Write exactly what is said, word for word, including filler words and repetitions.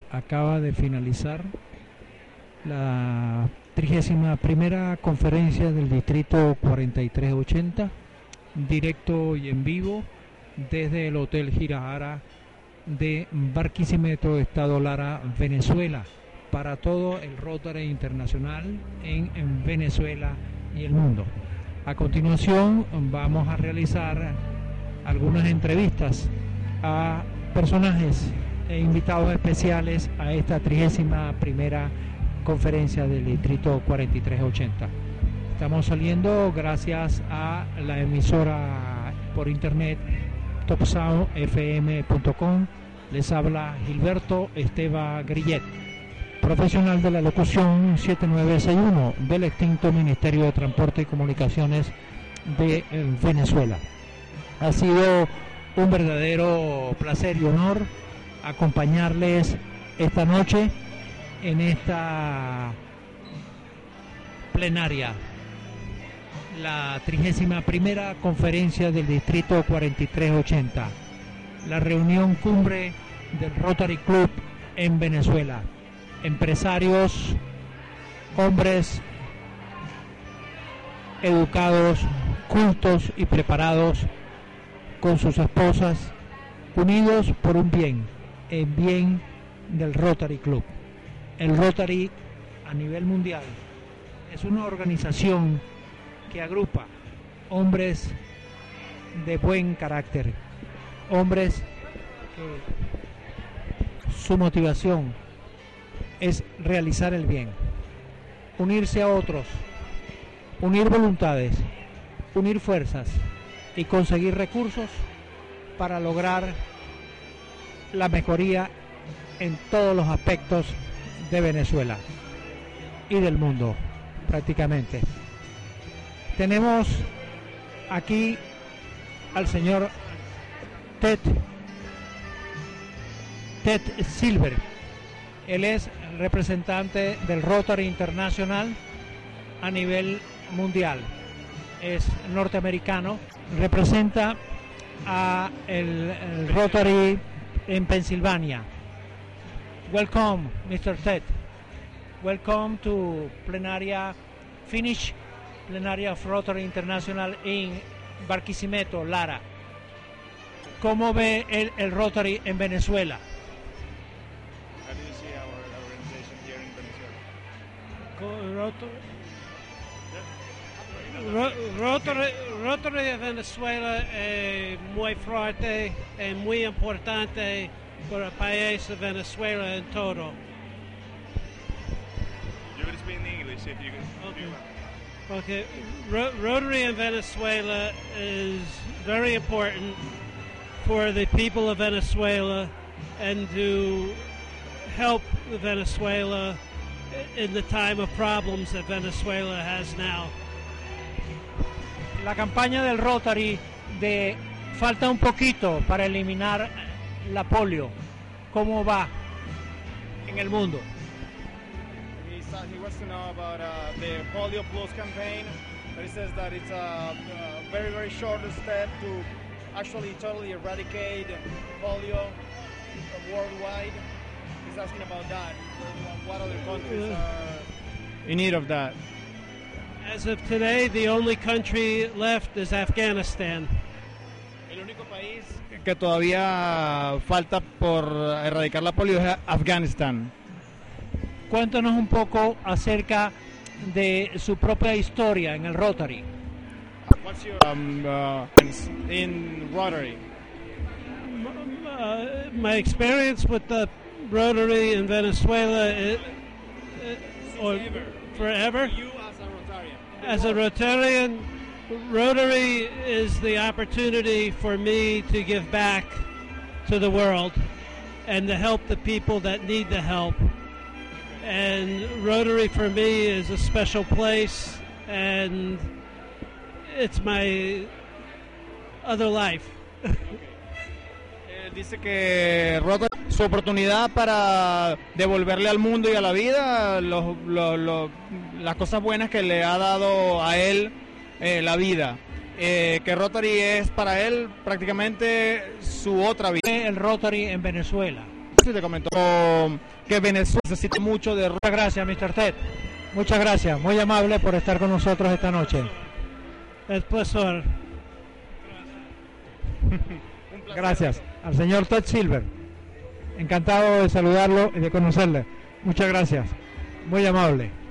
acaba de finalizar la trigésima primera conferencia del Distrito cuarenta y tres ochenta, directo y en vivo desde el Hotel Girajara de Barquisimeto, Estado Lara, Venezuela, para todo el Rotary Internacional en, en Venezuela y el mundo. A continuación vamos a realizar algunas entrevistas a personajes e invitados especiales a esta trigésima primera conferencia del Distrito cuarenta y tres ochenta. Estamos saliendo gracias a la emisora por internet top sound f m punto com. Les habla Gilberto Esteva Grillet, profesional de la locución siete nueve seis uno del extinto Ministerio de Transporte y Comunicaciones de Venezuela. Ha sido un verdadero placer y honor acompañarles esta noche en esta plenaria, la trigésima primera conferencia del Distrito cuarenta y tres ochenta, la reunión cumbre del Rotary Club en Venezuela. Empresarios, hombres educados, cultos y preparados, con sus esposas, unidos por un bien, el bien del Rotary Club. El Rotary a nivel mundial es una organización que agrupa hombres de buen carácter, hombres que su motivación es realizar el bien, unirse a otros, unir voluntades, unir fuerzas y conseguir recursos para lograr la mejoría en todos los aspectos de Venezuela y del mundo prácticamente. Tenemos aquí al señor Ted Ted Silver. Él es representante del Rotary Internacional a nivel mundial. Es norteamericano, representa a el, el Rotary en Pensilvania. Welcome, mister Ted. Welcome to Plenaria Finish, Plenaria of Rotary International in Barquisimeto, Lara. ¿Cómo ve el, el Rotary en Venezuela? How do you see our organization here in Venezuela? Rotary, Rotary, Rotary de Venezuela es muy fuerte y muy importante para el país de Venezuela en todo. You will speak in English if you can. Okay. If you want. Okay, Ro- Rotary in Venezuela is very important for the people of Venezuela and to help Venezuela in the time of problems that Venezuela has now. La campaña del Rotary de falta un poquito para eliminar la polio, ¿cómo va en el mundo? He, saw, he wants to know about uh, the Polio Plus campaign. But he says that it's a, a very, very short step to actually totally eradicate polio worldwide. He's asking about that. What other countries are in need of that? As of today, the only country left is Afghanistan. El único país que todavía falta por erradicar la polio es Afganistán. Cuéntanos un poco acerca de su propia historia en el Rotary. What's your um, uh, in Rotary? Uh, my experience with the Rotary in Venezuela is, uh, or forever. You as a Rotarian. As a Rotarian, Rotary is the opportunity for me to give back to the world and to help the people that need the help. And Rotary for me is a special place, and it's my other life. Eh, dice que Rotary es su oportunidad para devolverle al mundo y a la vida los, los, los, las cosas buenas que le ha dado a él eh, la vida. Eh, que Rotary es para él prácticamente su otra vida. El Rotary en Venezuela. y te comentó que Venezuela necesita mucho de... Muchas gracias, mister Ted. Muchas gracias, muy amable por estar con nosotros esta noche. Es placer. Gracias al señor Ted Silver. Encantado de saludarlo y de conocerle. Muchas gracias. Muy amable.